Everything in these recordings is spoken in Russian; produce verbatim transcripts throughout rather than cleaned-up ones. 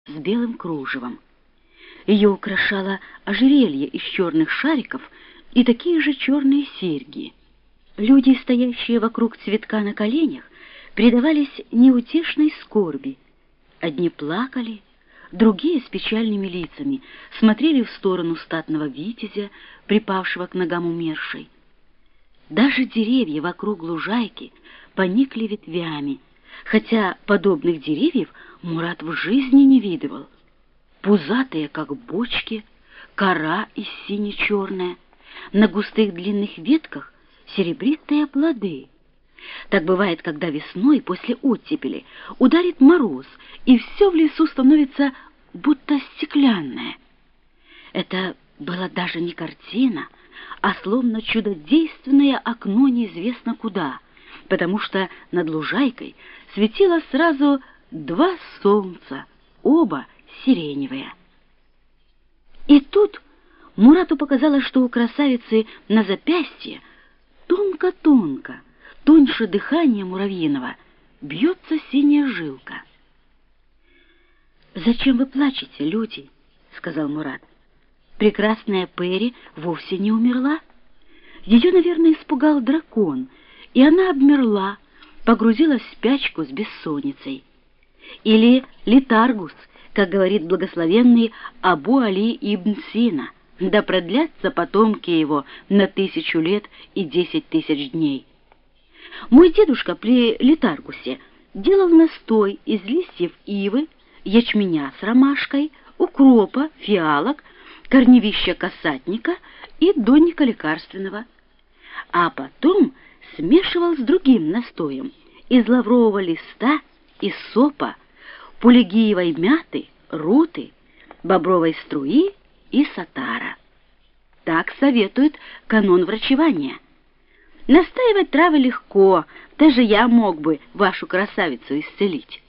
с белым кружевом. Ее украшало ожерелье из черных шариков и такие же черные серьги. Люди, стоящие вокруг цветка на коленях, предавались неутешной скорби. Одни плакали, другие с печальными лицами смотрели в сторону статного витязя, припавшего к ногам умершей. Даже деревья вокруг лужайки поникли ветвями, хотя подобных деревьев Мурат в жизни не видывал. Пузатые, как бочки, кора из сине-черная, на густых длинных ветках серебристые плоды. Так бывает, когда весной после оттепели ударит мороз, и все в лесу становится будто стеклянное. Это была даже не картина, а словно чудодейственное окно неизвестно куда, потому что над лужайкой светило сразу два солнца, оба сиреневые. И тут Мурату показалось, что у красавицы на запястье тонко-тонко, тоньше дыхания муравьиного, бьется синяя жилка. «Зачем вы плачете, люди?» — сказал Мурат. «Прекрасная Пери вовсе не умерла. Ее, наверное, испугал дракон, и она обмерла, погрузилась в спячку с бессонницей. Или Летаргус, как говорит благословенный Абу Али ибн Сина, да продлятся потомки его на тысячу лет и десять тысяч дней. Мой дедушка при Летаргусе делал настой из листьев ивы, ячменя с ромашкой, укропа, фиалок, корневища касатника и донника лекарственного, а потом смешивал с другим настоем из лаврового листа, иссопа, пулегиевой мяты, руты, бобровой струи и сатара. Так советует канон врачевания. Настаивать травы легко, даже я мог бы вашу красавицу исцелить».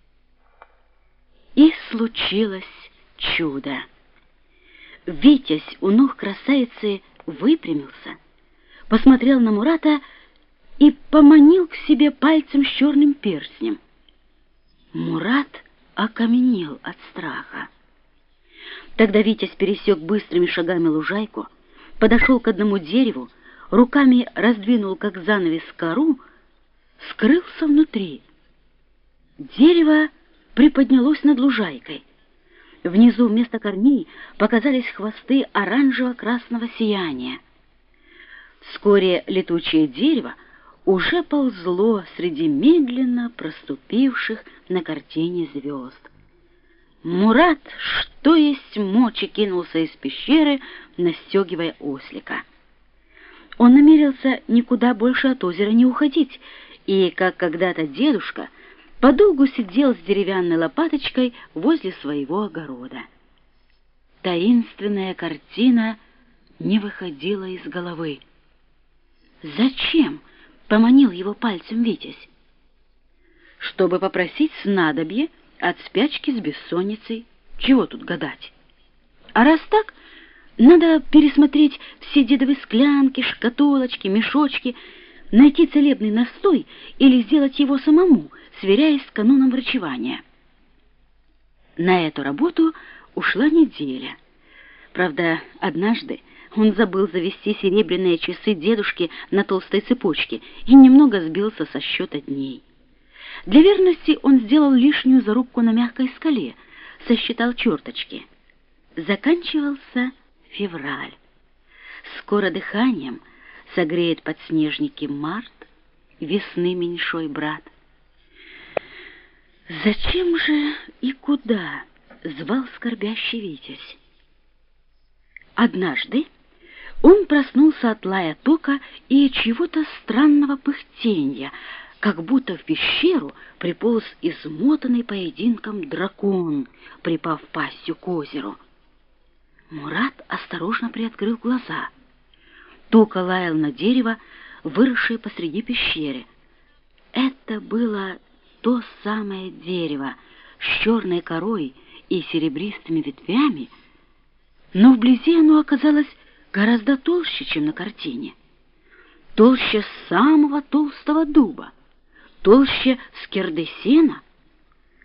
И случилось чудо. Витязь у ног красавицы выпрямился, посмотрел на Мурата и поманил к себе пальцем с черным перстнем. Мурат окаменел от страха. Тогда Витязь пересек быстрыми шагами лужайку, подошел к одному дереву, руками раздвинул, как занавес, кору, скрылся внутри. Дерево приподнялось над лужайкой. Внизу вместо корней показались хвосты оранжево-красного сияния. Вскоре летучее дерево уже ползло среди медленно проступивших на картине звезд. Мурат, что есть мочи, кинулся из пещеры, настегивая ослика. Он намерился никуда больше от озера не уходить, и, как когда-то дедушка, подолгу сидел с деревянной лопаточкой возле своего огорода. Таинственная картина не выходила из головы. «Зачем?» — поманил его пальцем Витязь. «Чтобы попросить снадобье от спячки с бессонницей. Чего тут гадать? А раз так, надо пересмотреть все дедовы склянки, шкатулочки, мешочки, найти целебный настой или сделать его самому, сверяясь с каноном врачевания». На эту работу ушла неделя. Правда, однажды он забыл завести серебряные часы дедушки на толстой цепочке и немного сбился со счета дней. Для верности он сделал лишнюю зарубку на мягкой скале, сосчитал черточки. Заканчивался февраль. Скоро дыханием согреет подснежники март, весны меньшой брат. Зачем же и куда звал скорбящий Витязь? Однажды он проснулся от лая тока и чего-то странного пыхтенья, как будто в пещеру приполз измотанный поединком дракон, припав пастью к озеру. Мурат осторожно приоткрыл глаза. Тока лаял на дерево, выросшее посреди пещеры. Это было то самое дерево с черной корой и серебристыми ветвями, но вблизи оно оказалось гораздо толще, чем на картине. Толще самого толстого дуба, толще скирды сена